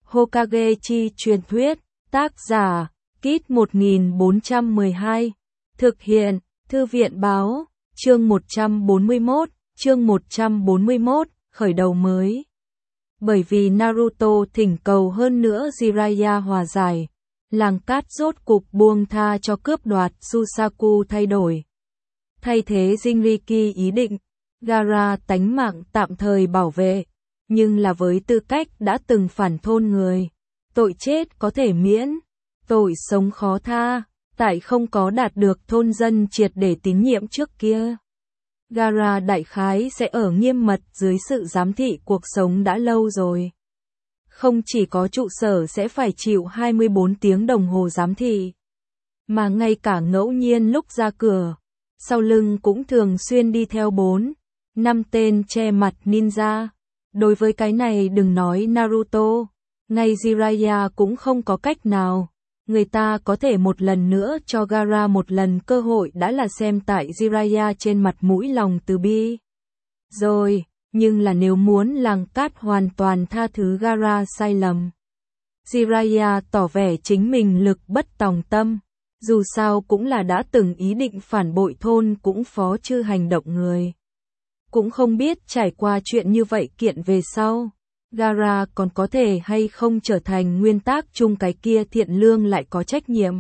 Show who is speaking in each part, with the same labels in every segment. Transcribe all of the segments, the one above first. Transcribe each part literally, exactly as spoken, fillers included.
Speaker 1: Hokage chi truyền thuyết, tác giả, Kit một nghìn bốn trăm mười hai, thực hiện, Thư viện báo, chương một trăm bốn mươi mốt, chương một trăm bốn mươi mốt, khởi đầu mới. Bởi vì Naruto thỉnh cầu hơn nữa Jiraiya hòa giải, làng cát rốt cục buông tha cho cướp đoạt Susaku thay đổi. Thay thế Jinriki ý định, Gaara tánh mạng tạm thời bảo vệ, nhưng là với tư cách đã từng phản thôn người. Tội chết có thể miễn, tội sống khó tha, tại không có đạt được thôn dân triệt để tín nhiệm trước kia. Gaara đại khái sẽ ở nghiêm mật dưới sự giám thị cuộc sống đã lâu rồi. Không chỉ có trụ sở sẽ phải chịu hai mươi bốn tiếng đồng hồ giám thị, mà ngay cả ngẫu nhiên lúc ra cửa, sau lưng cũng thường xuyên đi theo bốn, năm tên che mặt ninja. Đối với cái này đừng nói Naruto, ngay Jiraiya cũng không có cách nào. Người ta có thể một lần nữa cho Gaara một lần cơ hội đã là xem tại Jiraiya trên mặt mũi lòng từ bi. Rồi, nhưng là nếu muốn làng cát hoàn toàn tha thứ Gaara sai lầm. Jiraiya tỏ vẻ chính mình lực bất tòng tâm, dù sao cũng là đã từng ý định phản bội thôn cũng phó chư hành động người. Cũng không biết trải qua chuyện như vậy kiện về sau, Gaara còn có thể hay không trở thành nguyên tắc chung cái kia thiện lương lại có trách nhiệm.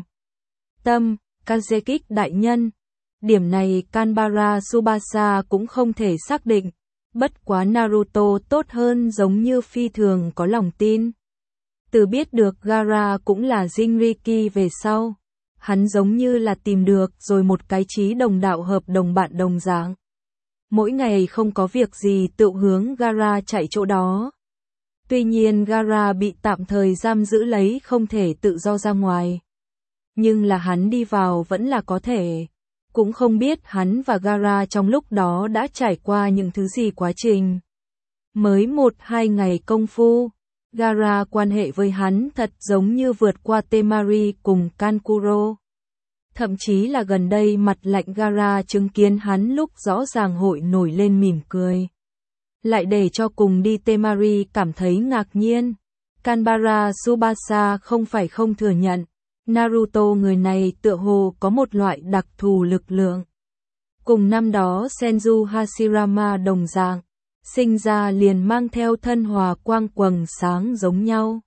Speaker 1: Tâm, Kazekik đại nhân. Điểm này Kanbara Tsubasa cũng không thể xác định, bất quá Naruto tốt hơn giống như phi thường có lòng tin. Từ biết được Gaara cũng là Jinriki về sau, hắn giống như là tìm được rồi một cái chí đồng đạo hợp đồng bạn đồng dạng. Mỗi ngày không có việc gì tự hướng Gaara chạy chỗ đó. Tuy nhiên Gaara bị tạm thời giam giữ lấy không thể tự do ra ngoài. Nhưng là hắn đi vào vẫn là có thể. Cũng không biết hắn và Gaara trong lúc đó đã trải qua những thứ gì quá trình. Mới một hai ngày công phu, Gaara quan hệ với hắn thật giống như vượt qua Temari cùng Kankuro. Thậm chí là gần đây mặt lạnh Gaara chứng kiến hắn lúc rõ ràng hội nổi lên mỉm cười. Lại để cho cùng đi Temari cảm thấy ngạc nhiên. Kanbara Tsubasa không phải không thừa nhận, Naruto người này tựa hồ có một loại đặc thù lực lượng. Cùng năm đó Senju Hashirama đồng dạng, sinh ra liền mang theo thân hòa quang quầng sáng giống nhau.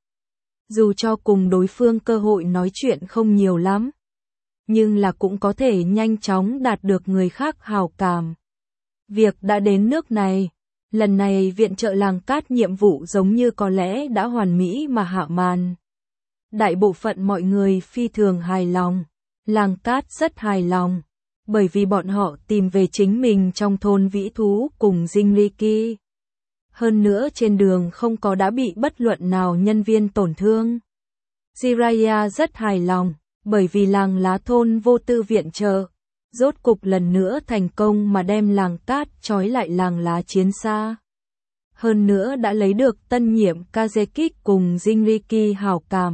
Speaker 1: Dù cho cùng đối phương cơ hội nói chuyện không nhiều lắm, nhưng là cũng có thể nhanh chóng đạt được người khác hào cảm. Việc đã đến nước này, lần này viện trợ làng cát nhiệm vụ giống như có lẽ đã hoàn mỹ mà hạ màn. Đại bộ phận mọi người phi thường hài lòng, làng cát rất hài lòng, bởi vì bọn họ tìm về chính mình trong thôn vĩ thú cùng Jinriki. Hơn nữa trên đường không có đã bị bất luận nào nhân viên tổn thương. Jiraiya rất hài lòng, bởi vì làng lá thôn vô tư viện trợ, rốt cục lần nữa thành công mà đem làng cát trói lại làng lá chiến xa. Hơn nữa đã lấy được tân nhiệm Kazekik cùng Jinriki hảo cảm.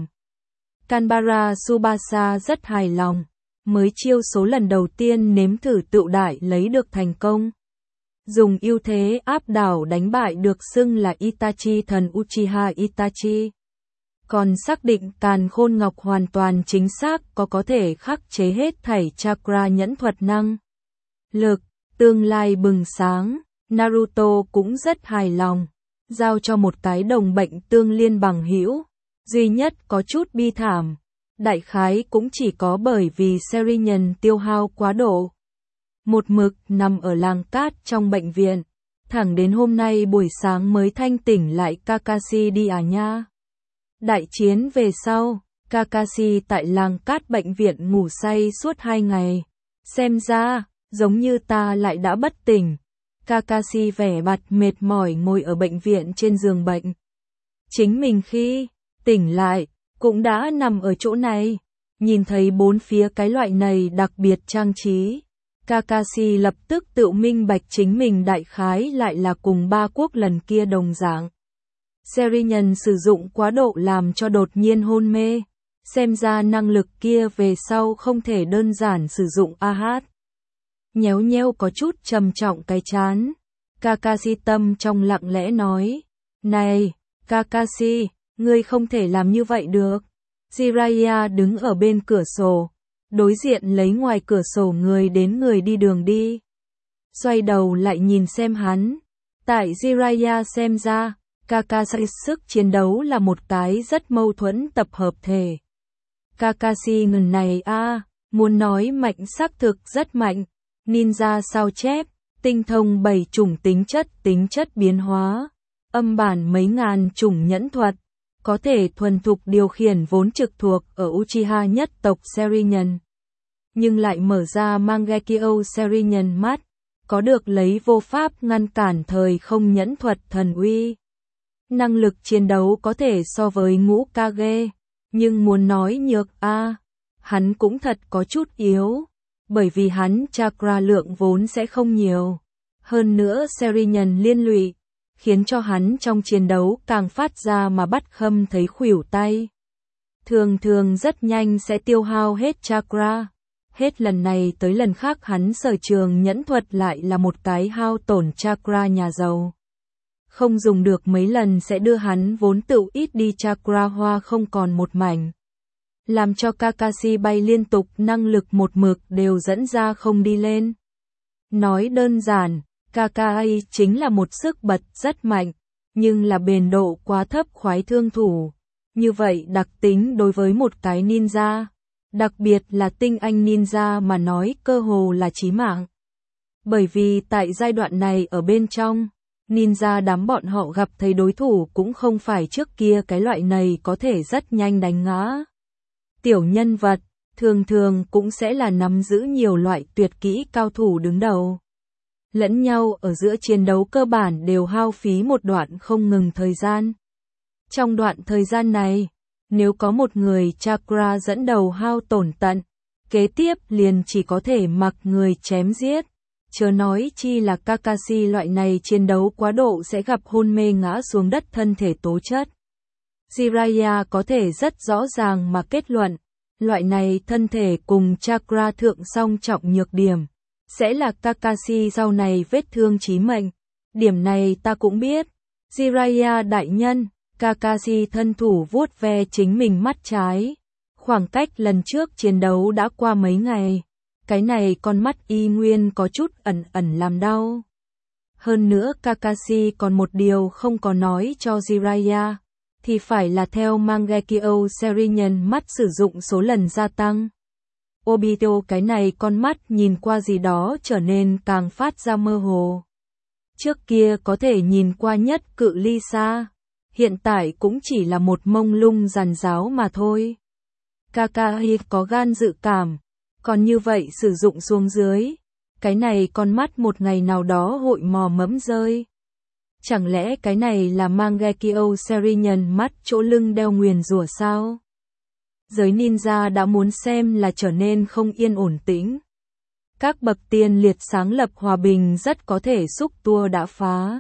Speaker 1: Kanbara Tsubasa rất hài lòng, mới chiêu số lần đầu tiên nếm thử tựu đại lấy được thành công. Dùng ưu thế áp đảo đánh bại được xưng là Itachi thần Uchiha Itachi. Còn xác định Càn Khôn Ngọc hoàn toàn chính xác có có thể khắc chế hết thảy chakra nhẫn thuật năng. Lực, tương lai bừng sáng, Naruto cũng rất hài lòng, giao cho một cái đồng bệnh tương liên bằng hữu, duy nhất có chút bi thảm, đại khái cũng chỉ có bởi vì Serinhân tiêu hao quá độ. Một mực nằm ở làng cát trong bệnh viện, thẳng đến hôm nay buổi sáng mới thanh tỉnh lại Kakashi đi à nha. Đại chiến về sau, Kakashi tại làng cát bệnh viện ngủ say suốt hai ngày. Xem ra, giống như ta lại đã bất tỉnh. Kakashi vẻ mặt mệt mỏi ngồi ở bệnh viện trên giường bệnh. Chính mình khi tỉnh lại, cũng đã nằm ở chỗ này. Nhìn thấy bốn phía cái loại này đặc biệt trang trí. Kakashi lập tức tự minh bạch chính mình đại khái lại là cùng ba quốc lần kia đồng dạng. Serinhân sử dụng quá độ làm cho đột nhiên hôn mê, xem ra năng lực kia về sau không thể đơn giản sử dụng a hát. Nhéo nhéo có chút trầm trọng cái chán, Kakashi tâm trong lặng lẽ nói, này, Kakashi, Ngươi không thể làm như vậy được. Jiraiya đứng ở bên cửa sổ, đối diện lấy ngoài cửa sổ người đến người đi đường đi. Xoay đầu lại nhìn xem hắn. Tại Jiraiya xem ra, Kakashi sức chiến đấu là một cái rất mâu thuẫn tập hợp thể. Kakashi ngần này a, à, muốn nói mạnh xác thực rất mạnh, ninja sao chép, tinh thông bảy chủng tính chất tính chất biến hóa, âm bản mấy ngàn chủng nhẫn thuật, có thể thuần thục điều khiển vốn trực thuộc ở Uchiha nhất tộc Sharingan. Nhưng lại mở ra Mangekyo Sharingan mắt, có được lấy vô pháp ngăn cản thời không nhẫn thuật thần uy. Năng lực chiến đấu có thể so với ngũ Kage, nhưng muốn nói nhược a, à, hắn cũng thật có chút yếu, bởi vì hắn chakra lượng vốn sẽ không nhiều. Hơn nữa Sharingan liên lụy, khiến cho hắn trong chiến đấu càng phát ra mà bắt khâm thấy khuỷu tay. Thường thường rất nhanh sẽ tiêu hao hết chakra. Hết lần này tới lần khác hắn sở trường nhẫn thuật lại là một cái hao tổn chakra nhà giàu. Không dùng được mấy lần sẽ đưa hắn vốn tựu ít đi chakra hoa không còn một mảnh. Làm cho Kakashi bay liên tục năng lực một mực đều dẫn ra không đi lên. Nói đơn giản, Kakashi chính là một sức bật rất mạnh, nhưng là bền độ quá thấp khoái thương thủ. Như vậy đặc tính đối với một cái ninja, đặc biệt là tinh anh ninja mà nói cơ hồ là chí mạng. Bởi vì tại giai đoạn này ở bên trong, ninja đám bọn họ gặp thấy đối thủ cũng không phải trước kia cái loại này có thể rất nhanh đánh ngã. Tiểu nhân vật, thường thường cũng sẽ là nắm giữ nhiều loại tuyệt kỹ cao thủ đứng đầu. Lẫn nhau ở giữa chiến đấu cơ bản đều hao phí một đoạn không ngừng thời gian. Trong đoạn thời gian này, nếu có một người chakra dẫn đầu hao tổn tận, kế tiếp liền chỉ có thể mặc người chém giết. Chớ nói chi là Kakashi loại này chiến đấu quá độ sẽ gặp hôn mê ngã xuống đất thân thể tố chất. Jiraiya có thể rất rõ ràng mà kết luận, loại này thân thể cùng chakra thượng song trọng nhược điểm, sẽ là Kakashi sau này vết thương chí mệnh. Điểm này ta cũng biết. Jiraiya đại nhân, Kakashi thân thủ vuốt ve chính mình mắt trái. Khoảng cách lần trước chiến đấu đã qua mấy ngày. Cái này con mắt y nguyên có chút ẩn ẩn làm đau. Hơn nữa Kakashi còn một điều không có nói cho Jiraiya, thì phải là theo Mangekyo Sharingan mắt sử dụng số lần gia tăng. Obito cái này con mắt nhìn qua gì đó trở nên càng phát ra mơ hồ. Trước kia có thể nhìn qua nhất cự ly xa, hiện tại cũng chỉ là một mông lung ràn ráo mà thôi. Kakashi có gan dự cảm, còn như vậy sử dụng xuống dưới, cái này con mắt một ngày nào đó hội mò mẫm rơi. Chẳng lẽ cái này là Mangekyo Sharingan mắt chỗ lưng đeo nguyền rủa sao? Giới ninja đã muốn xem là trở nên không yên ổn tĩnh. Các bậc tiên liệt sáng lập hòa bình rất có thể xúc tua đã phá.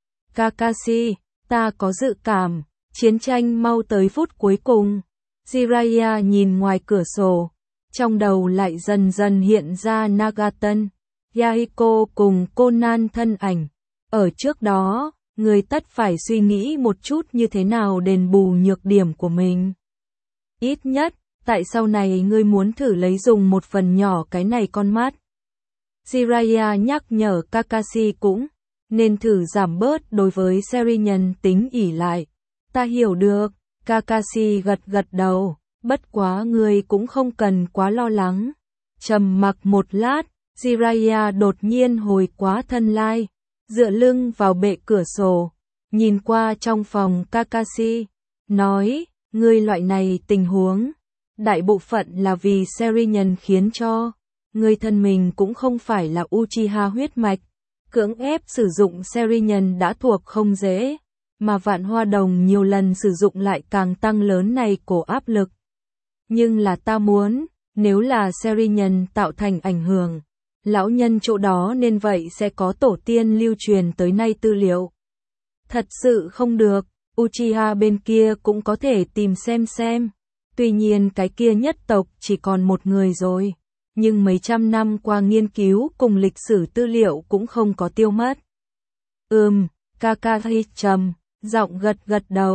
Speaker 1: Kakashi, ta có dự cảm, chiến tranh mau tới phút cuối cùng. Jiraiya nhìn ngoài cửa sổ, trong đầu lại dần dần hiện ra Nagaton, Yahiko cùng Conan thân ảnh. Ở trước đó, người tất phải suy nghĩ một chút như thế nào đền bù nhược điểm của mình. Ít nhất, tại sau này ngươi muốn thử lấy dùng một phần nhỏ cái này con mắt. Jiraiya nhắc nhở Kakashi cũng nên thử giảm bớt đối với Sharingan tính ỷ lại. Ta hiểu được, Kakashi gật gật đầu, bất quá ngươi cũng không cần quá lo lắng. Trầm mặc một lát, Jiraiya đột nhiên hồi quá thân lai, dựa lưng vào bệ cửa sổ, nhìn qua trong phòng Kakashi, nói, ngươi loại này tình huống, đại bộ phận là vì Sharingan khiến cho, ngươi thân mình cũng không phải là Uchiha huyết mạch, cưỡng ép sử dụng Sharingan đã thuộc không dễ, mà Vạn Hoa Đồng nhiều lần sử dụng lại càng tăng lớn này cổ áp lực. Nhưng là ta muốn, nếu là Sharingan tạo thành ảnh hưởng, lão nhân chỗ đó nên vậy sẽ có tổ tiên lưu truyền tới nay tư liệu. Thật sự không được, Uchiha bên kia cũng có thể tìm xem xem. Tuy nhiên cái kia nhất tộc chỉ còn một người rồi, nhưng mấy trăm năm qua nghiên cứu cùng lịch sử tư liệu cũng không có tiêu mất. Ừm, Kakashi trầm giọng gật gật đầu,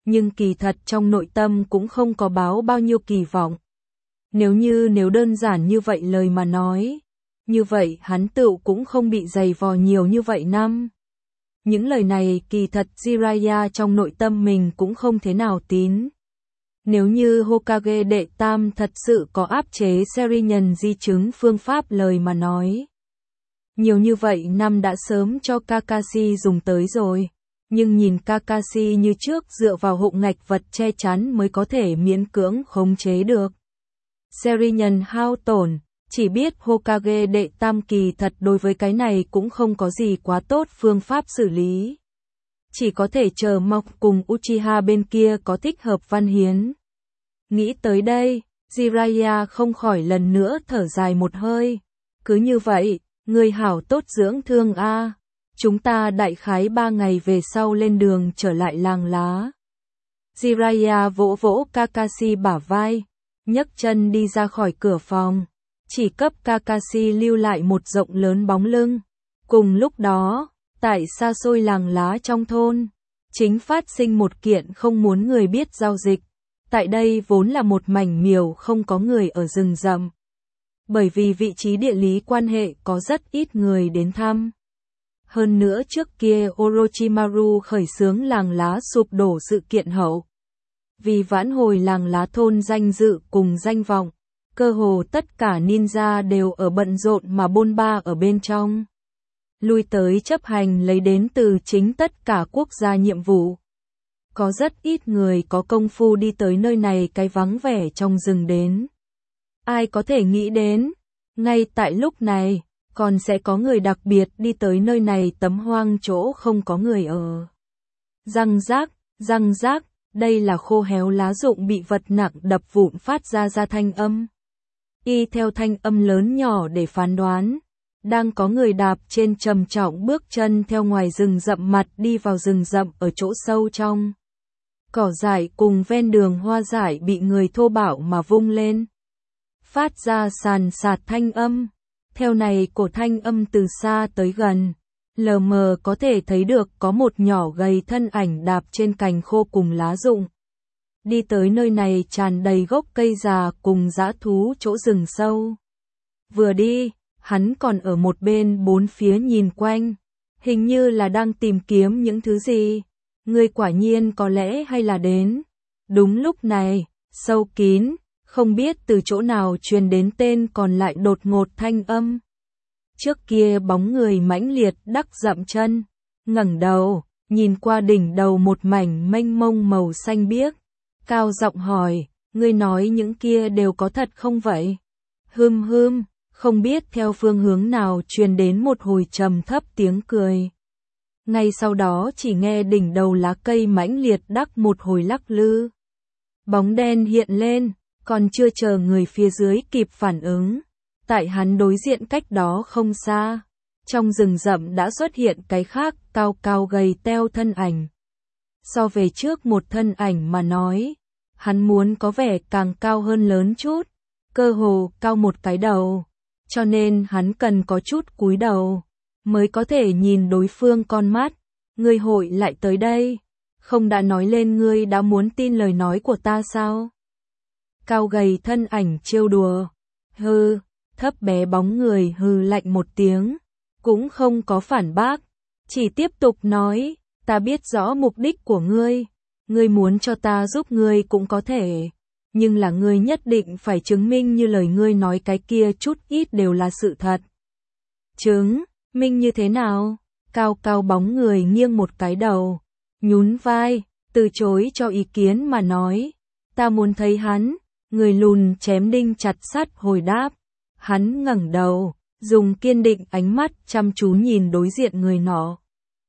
Speaker 1: nhưng kỳ thật trong nội tâm cũng không có báo bao nhiêu kỳ vọng. Nếu như nếu đơn giản như vậy lời mà nói, như vậy hắn tựu cũng không bị dày vò nhiều như vậy năm. Những lời này kỳ thật Jiraiya trong nội tâm mình cũng không thế nào tín. Nếu như Hokage đệ tam thật sự có áp chế Serinhân di chứng phương pháp lời mà nói. Nhiều như vậy năm đã sớm cho Kakashi dùng tới rồi. Nhưng nhìn Kakashi như trước dựa vào hộ ngạch vật che chắn mới có thể miễn cưỡng khống chế được. Serinhân hao tổn, chỉ biết Hokage đệ tam kỳ thật đối với cái này cũng không có gì quá tốt phương pháp xử lý. Chỉ có thể chờ mọc cùng Uchiha bên kia có thích hợp văn hiến. Nghĩ tới đây, Jiraiya không khỏi lần nữa thở dài một hơi. Cứ như vậy, người hảo tốt dưỡng thương a. Chúng ta đại khái ba ngày về sau lên đường trở lại làng lá. Jiraiya vỗ vỗ Kakashi bả vai, nhấc chân đi ra khỏi cửa phòng. Chỉ cấp Kakashi lưu lại một rộng lớn bóng lưng. Cùng lúc đó, tại xa xôi làng lá trong thôn, chính phát sinh một kiện không muốn người biết giao dịch. Tại đây vốn là một mảnh miều không có người ở rừng rậm. Bởi vì vị trí địa lý quan hệ có rất ít người đến thăm. Hơn nữa trước kia Orochimaru khởi xướng làng lá sụp đổ sự kiện hậu. Vì vãn hồi làng lá thôn danh dự cùng danh vọng, cơ hồ tất cả ninja đều ở bận rộn mà bôn ba ở bên trong. Lui tới chấp hành lấy đến từ chính tất cả quốc gia nhiệm vụ. Có rất ít người có công phu đi tới nơi này cái vắng vẻ trong rừng đến. Ai có thể nghĩ đến, ngay tại lúc này, còn sẽ có người đặc biệt đi tới nơi này tấm hoang chỗ không có người ở. Răng rác, răng rác, đây là khô héo lá rụng bị vật nặng đập vụn phát ra ra thanh âm. Y theo thanh âm lớn nhỏ để phán đoán, đang có người đạp trên trầm trọng bước chân theo ngoài rừng rậm mặt đi vào rừng rậm ở chỗ sâu trong. Cỏ dại cùng ven đường hoa dại bị người thô bạo mà vung lên. Phát ra sàn sạt thanh âm. Theo này cổ thanh âm từ xa tới gần. Lờ mờ có thể thấy được có một nhỏ gầy thân ảnh đạp trên cành khô cùng lá rụng. Đi tới nơi này tràn đầy gốc cây già cùng dã thú chỗ rừng sâu. Vừa đi, hắn còn ở một bên bốn phía nhìn quanh. Hình như là đang tìm kiếm những thứ gì. Người quả nhiên có lẽ hay là đến. Đúng lúc này, sâu kín, không biết từ chỗ nào truyền đến tên còn lại đột ngột thanh âm. Trước kia bóng người mãnh liệt đắc dậm chân, ngẩng đầu, nhìn qua đỉnh đầu một mảnh mênh mông màu xanh biếc, cao giọng hỏi, ngươi nói những kia đều có thật không vậy? Hưm hưm, không biết theo phương hướng nào truyền đến một hồi trầm thấp tiếng cười. Ngay sau đó chỉ nghe đỉnh đầu lá cây mãnh liệt đắc một hồi lắc lư. Bóng đen hiện lên, còn chưa chờ người phía dưới kịp phản ứng. Tại hắn đối diện cách đó không xa, trong rừng rậm đã xuất hiện cái khác cao cao gầy teo thân ảnh. So về trước một thân ảnh mà nói, hắn muốn có vẻ càng cao hơn lớn chút, cơ hồ cao một cái đầu, cho nên hắn cần có chút cúi đầu, mới có thể nhìn đối phương con mắt. Ngươi hội lại tới đây, không đã nói lên ngươi đã muốn tin lời nói của ta sao? Cao gầy thân ảnh trêu đùa, hừ. Thấp bé bóng người hừ lạnh một tiếng, cũng không có phản bác, chỉ tiếp tục nói, ta biết rõ mục đích của ngươi, ngươi muốn cho ta giúp ngươi cũng có thể, nhưng là ngươi nhất định phải chứng minh như lời ngươi nói cái kia chút ít đều là sự thật. Chứng minh như thế nào? Cao cao bóng người nghiêng một cái đầu, nhún vai, từ chối cho ý kiến mà nói, ta muốn thấy hắn. Người lùn chém đinh chặt sắt hồi đáp. Hắn ngẩng đầu, dùng kiên định ánh mắt chăm chú nhìn đối diện người nọ.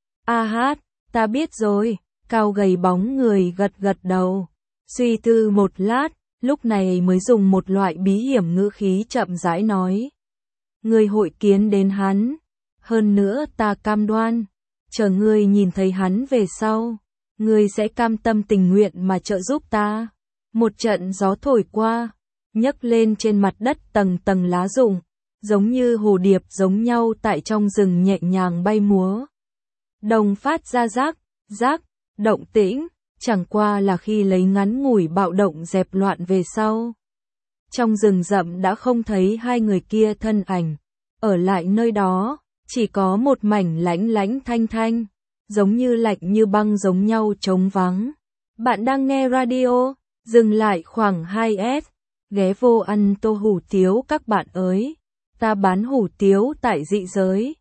Speaker 1: A hát, ta biết rồi, cao gầy bóng người gật gật đầu. Suy tư một lát, lúc này mới dùng một loại bí hiểm ngữ khí chậm rãi nói. Người hội kiến đến hắn, hơn nữa ta cam đoan, chờ ngươi nhìn thấy hắn về sau, ngươi sẽ cam tâm tình nguyện mà trợ giúp ta. Một trận gió thổi qua, nhấc lên trên mặt đất tầng tầng lá rụng, giống như hồ điệp giống nhau tại trong rừng nhẹ nhàng bay múa. Đồng phát ra rác, rác, động tĩnh, chẳng qua là khi lấy ngắn ngủi bạo động dẹp loạn về sau. Trong rừng rậm đã không thấy hai người kia thân ảnh, ở lại nơi đó, chỉ có một mảnh lãnh lãnh thanh thanh, giống như lạnh như băng giống nhau trống vắng. Bạn đang nghe radio, dừng lại khoảng hai S, ghé vô ăn tô hủ tiếu các bạn ơi, ta bán hủ tiếu tại dị giới.